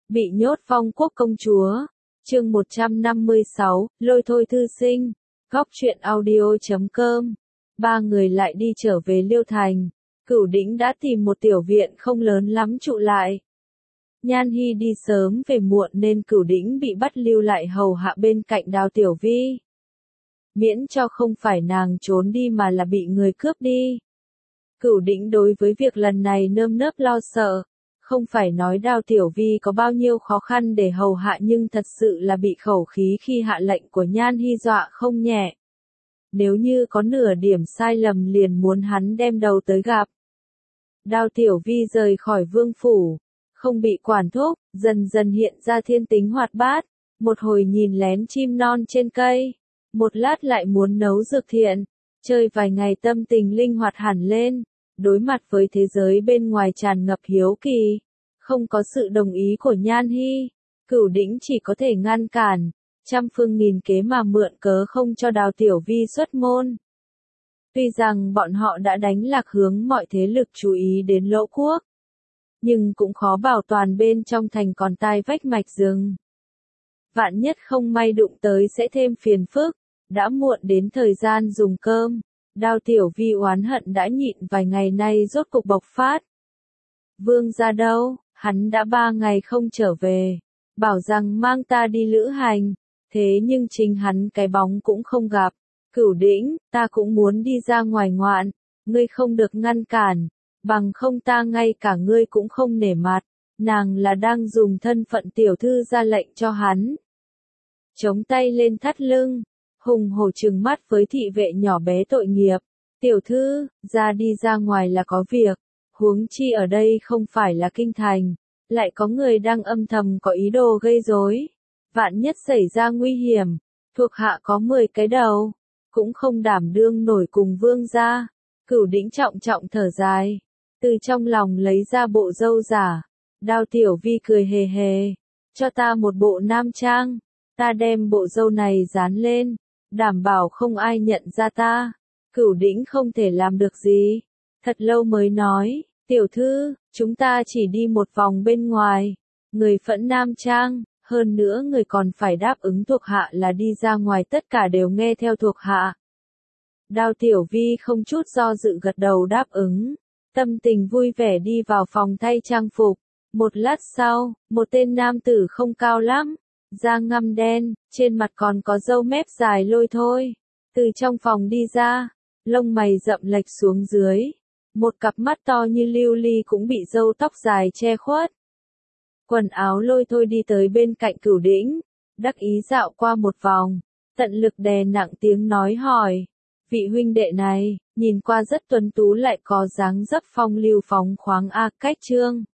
Bị nhốt Phong Quốc công chúa. Chương 156, lôi thôi thư sinh. Góc truyện audio.com. Ba người lại đi trở về Liêu Thành. Cửu Đĩnh đã tìm một tiểu viện không lớn lắm trụ lại. Nhan Hy đi sớm về muộn nên Cửu Đĩnh bị bắt lưu lại hầu hạ bên cạnh Đào Tiểu Vi. Miễn cho không phải nàng trốn đi mà là bị người cướp đi. Cửu Đĩnh đối với việc lần này nơm nớp lo sợ. Không phải nói Đào Tiểu Vi có bao nhiêu khó khăn để hầu hạ nhưng thật sự là bị khẩu khí khi hạ lệnh của Nhan Hy dọa không nhẹ. Nếu như có nửa điểm sai lầm liền muốn hắn đem đầu tới gặp. Đào Tiểu Vi rời khỏi vương phủ, không bị quản thúc, dần dần hiện ra thiên tính hoạt bát, một hồi nhìn lén chim non trên cây, một lát lại muốn nấu dược thiện, chơi vài ngày tâm tình linh hoạt hẳn lên, đối mặt với thế giới bên ngoài tràn ngập hiếu kỳ, không có sự đồng ý của Nhan Hy, Cửu Đĩnh chỉ có thể ngăn cản, trăm phương nghìn kế mà mượn cớ không cho Đào Tiểu Vi xuất môn. Tuy rằng bọn họ đã đánh lạc hướng mọi thế lực chú ý đến Lỗ Quốc, nhưng cũng khó bảo toàn bên trong thành còn tai vách mạch rừng. Vạn nhất không may đụng tới sẽ thêm phiền phức, đã muộn đến thời gian dùng cơm, Đào Tiểu Vi oán hận đã nhịn vài ngày nay rốt cục bộc phát. Vương gia đâu, hắn đã 3 ngày không trở về, bảo rằng mang ta đi lữ hành, thế nhưng chính hắn cái bóng cũng không gặp. Cửu Đĩnh, ta cũng muốn đi ra ngoài ngoạn, ngươi không được ngăn cản, bằng không ta ngay cả ngươi cũng không nể mặt, nàng là đang dùng thân phận tiểu thư ra lệnh cho hắn. Chống tay lên thắt lưng, hùng hổ trừng mắt với thị vệ nhỏ bé tội nghiệp, tiểu thư, đi ra ngoài là có việc, huống chi ở đây không phải là kinh thành, lại có người đang âm thầm có ý đồ gây rối, vạn nhất xảy ra nguy hiểm, thuộc hạ có 10 cái đầu. Cũng không đảm đương nổi cùng vương gia. Cửu Đĩnh trọng trọng thở dài, từ trong lòng lấy ra bộ râu giả. Đào Tiểu Vi cười hề hề, cho ta một bộ nam trang, ta đem bộ râu này dán lên, đảm bảo không ai nhận ra ta. Cửu Đĩnh không thể làm được gì, thật lâu mới nói, tiểu thư, chúng ta chỉ đi một vòng bên ngoài, người phẫn nam trang. Hơn nữa người còn phải đáp ứng thuộc hạ là đi ra ngoài tất cả đều nghe theo thuộc hạ. Đào Tiểu Vi không chút do dự gật đầu đáp ứng, tâm tình vui vẻ đi vào phòng thay trang phục. Một lát sau, một tên nam tử không cao lắm, da ngăm đen, trên mặt còn có râu mép dài lôi thôi, từ trong phòng đi ra, lông mày rậm lệch xuống dưới, một cặp mắt to như lưu ly cũng bị râu tóc dài che khuất. Quần áo lôi thôi đi tới bên cạnh Cửu Đĩnh, đắc ý dạo qua một vòng, tận lực đè nặng tiếng nói hỏi, vị huynh đệ này, nhìn qua rất tuấn tú lại có dáng dấp phong lưu phóng khoáng cách trương.